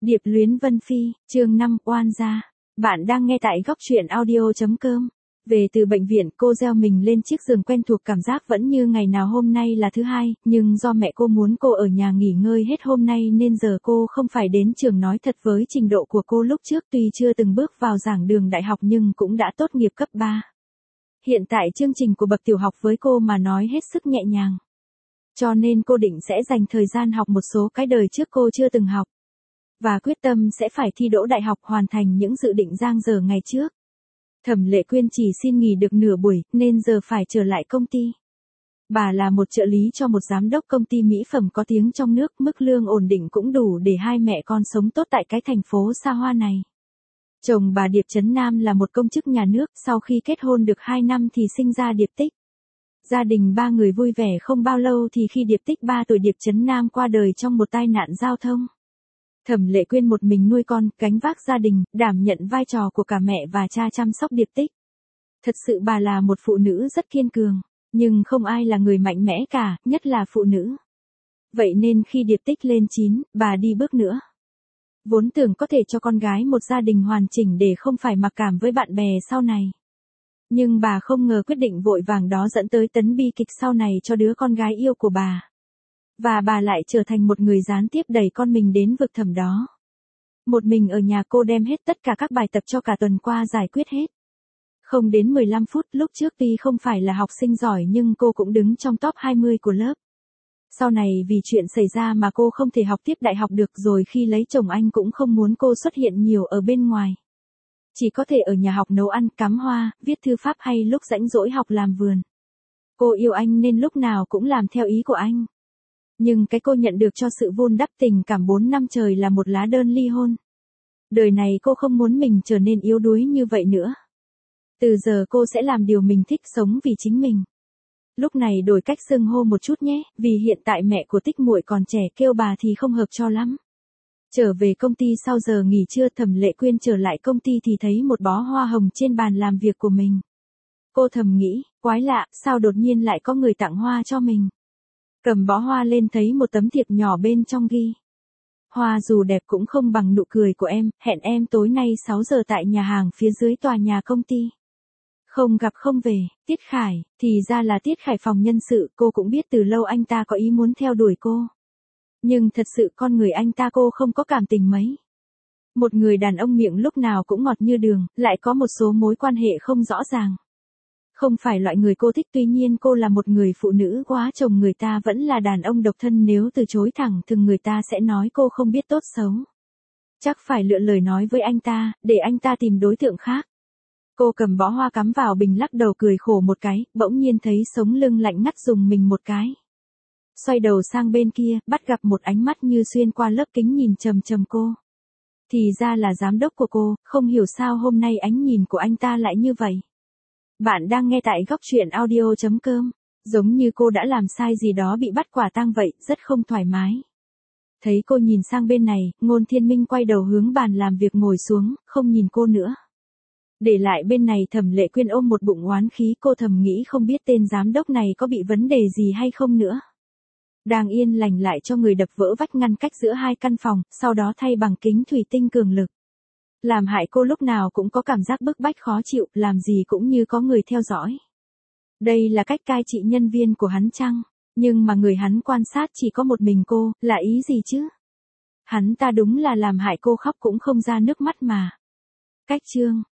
Điệp luyến Vân Phi, chương 5, oan gia. Bạn đang nghe tại góc truyện audio.com. Về từ bệnh viện, cô gieo mình lên chiếc giường quen thuộc, cảm giác vẫn như ngày nào hôm nay là thứ hai, nhưng do mẹ cô muốn cô ở nhà nghỉ ngơi hết hôm nay nên giờ cô không phải đến trường. Nói thật với trình độ của cô lúc trước tuy chưa từng bước vào giảng đường đại học nhưng cũng đã tốt nghiệp cấp 3. Hiện tại chương trình của bậc tiểu học với cô mà nói hết sức nhẹ nhàng. Cho nên cô định sẽ dành thời gian học một số cái đời trước cô chưa từng học. Và quyết tâm sẽ phải thi đỗ đại học, hoàn thành những dự định dang dở ngày trước. Thẩm Lệ Quyên chỉ xin nghỉ được nửa buổi, nên giờ phải trở lại công ty. Bà là một trợ lý cho một giám đốc công ty mỹ phẩm có tiếng trong nước, mức lương ổn định cũng đủ để hai mẹ con sống tốt tại cái thành phố xa hoa này. Chồng bà Điệp Chấn Nam là một công chức nhà nước, sau khi kết hôn được 2 năm thì sinh ra Điệp Tích. Gia đình ba người vui vẻ không bao lâu thì khi Điệp Tích 3 tuổi, Điệp Chấn Nam qua đời trong một tai nạn giao thông. Thẩm Lệ Quyên một mình nuôi con, gánh vác gia đình, đảm nhận vai trò của cả mẹ và cha chăm sóc Điệp Tích. Thật sự bà là một phụ nữ rất kiên cường, nhưng không ai là người mạnh mẽ cả, nhất là phụ nữ. Vậy nên khi Điệp Tích lên 9, bà đi bước nữa. Vốn tưởng có thể cho con gái một gia đình hoàn chỉnh để không phải mặc cảm với bạn bè sau này. Nhưng bà không ngờ quyết định vội vàng đó dẫn tới tấn bi kịch sau này cho đứa con gái yêu của bà. Và bà lại trở thành một người gián tiếp đẩy con mình đến vực thẳm đó. Một mình ở nhà cô đem hết tất cả các bài tập cho cả tuần qua giải quyết hết. Không đến 15 phút, lúc trước tuy không phải là học sinh giỏi nhưng cô cũng đứng trong top 20 của lớp. Sau này vì chuyện xảy ra mà cô không thể học tiếp đại học được, rồi khi lấy chồng anh cũng không muốn cô xuất hiện nhiều ở bên ngoài. Chỉ có thể ở nhà học nấu ăn, cắm hoa, viết thư pháp hay lúc rảnh rỗi học làm vườn. Cô yêu anh nên lúc nào cũng làm theo ý của anh. Nhưng cái cô nhận được cho sự vun đắp tình cảm 4 năm trời là một lá đơn ly hôn. Đời này cô không muốn mình trở nên yếu đuối như vậy nữa. Từ giờ cô sẽ làm điều mình thích, sống vì chính mình. Lúc này đổi cách xưng hô một chút nhé, vì hiện tại mẹ của Tích muội còn trẻ, kêu bà thì không hợp cho lắm. Trở về công ty sau giờ nghỉ trưa, Thẩm Lệ Quyên trở lại công ty thì thấy một bó hoa hồng trên bàn làm việc của mình. Cô thầm nghĩ, quái lạ, sao đột nhiên lại có người tặng hoa cho mình. Cầm bó hoa lên thấy một tấm thiệp nhỏ bên trong ghi: hoa dù đẹp cũng không bằng nụ cười của em, hẹn em tối nay 6 giờ tại nhà hàng phía dưới tòa nhà công ty. Không gặp không về. Tiết Khải, thì ra là Tiết Khải, phòng nhân sự. Cô cũng biết từ lâu anh ta có ý muốn theo đuổi cô. Nhưng thật sự con người anh ta cô không có cảm tình mấy. Một người đàn ông miệng lúc nào cũng ngọt như đường, lại có một số mối quan hệ không rõ ràng. Không phải loại người cô thích, tuy nhiên cô là một người phụ nữ quá chồng người ta vẫn là đàn ông độc thân, nếu từ chối thẳng thừng người ta sẽ nói cô không biết tốt xấu. Chắc phải lựa lời nói với anh ta, để anh ta tìm đối tượng khác. Cô cầm bó hoa cắm vào bình, lắc đầu cười khổ một cái, bỗng nhiên thấy sống lưng lạnh ngắt, dùng mình một cái. Xoay đầu sang bên kia, bắt gặp một ánh mắt như xuyên qua lớp kính nhìn chằm chằm cô. Thì ra là giám đốc của cô, không hiểu sao hôm nay ánh nhìn của anh ta lại như vậy. Bạn đang nghe tại góc truyện audio.com. Giống như cô đã làm sai gì đó bị bắt quả tang vậy, rất không thoải mái. Thấy cô nhìn sang bên này, Ngôn Thiên Minh quay đầu hướng bàn làm việc ngồi xuống, không nhìn cô nữa. Để lại bên này Thẩm Lệ Quyên ôm một bụng oán khí, cô thầm nghĩ không biết tên giám đốc này có bị vấn đề gì hay không nữa. Đang yên lành lại cho người đập vỡ vách ngăn cách giữa hai căn phòng, sau đó thay bằng kính thủy tinh cường lực. Làm hại cô lúc nào cũng có cảm giác bức bách khó chịu, làm gì cũng như có người theo dõi. Đây là cách cai trị nhân viên của hắn chăng? Nhưng mà người hắn quan sát chỉ có một mình cô, là ý gì chứ? Hắn ta đúng là làm hại cô khóc cũng không ra nước mắt mà. Cách chương